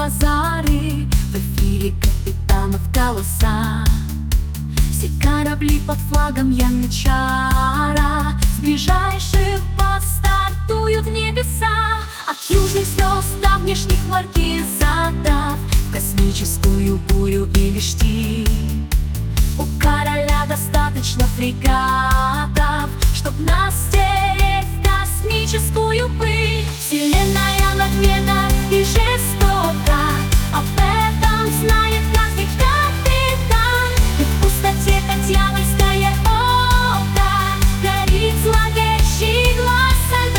базары, в эфире капитанов голоса. Все корабли под флагом янычара с ближайших баз стартуют в небеса. От южных звезд до внешних маркизатов в космическую бурю или штиль. У короля достаточно фрегатов, чтоб нас стереть в космическую пыль. Вселенная надменна и жестока, об этом знает каждый капитан. И в пустоте, как дьявольское око, горит зловещий глаз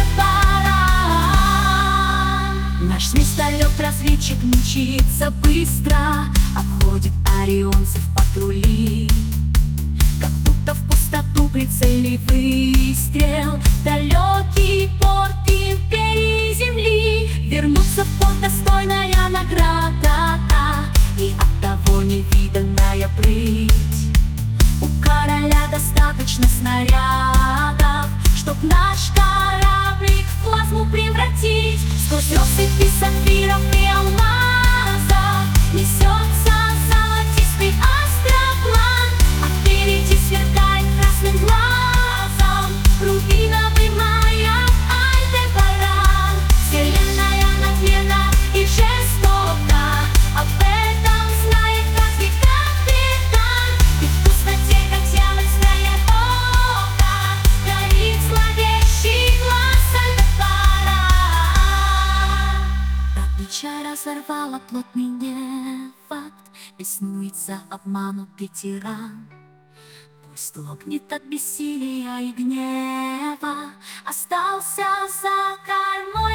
Альдебаран. Наш звездолет-разведчик мчится быстро, обходит орионцев патрули. Как будто в пустоту прицельный выстрел, далекий порт империи Земли. Вернуться в порт — достойная награда, и оттого невиданная прыть. У короля достаточно снарядов, чтоб наш кораблик в плазму превратить. Сквозь россыпи сапфиров и алмазов несется золотистый астроплан, а впереди сверкает красным глазом рубиновый маяк Альдебаран. Вселенная надменна и жестока, об этом знает каждый капитан. И в пустоте, как дьявольское око, горит зловещий глаз Альдебаран. Добыча разорвала плотный невод, беснуется обманутый тиран. Пусть лопнет от бессилия и гнева, остался за кормой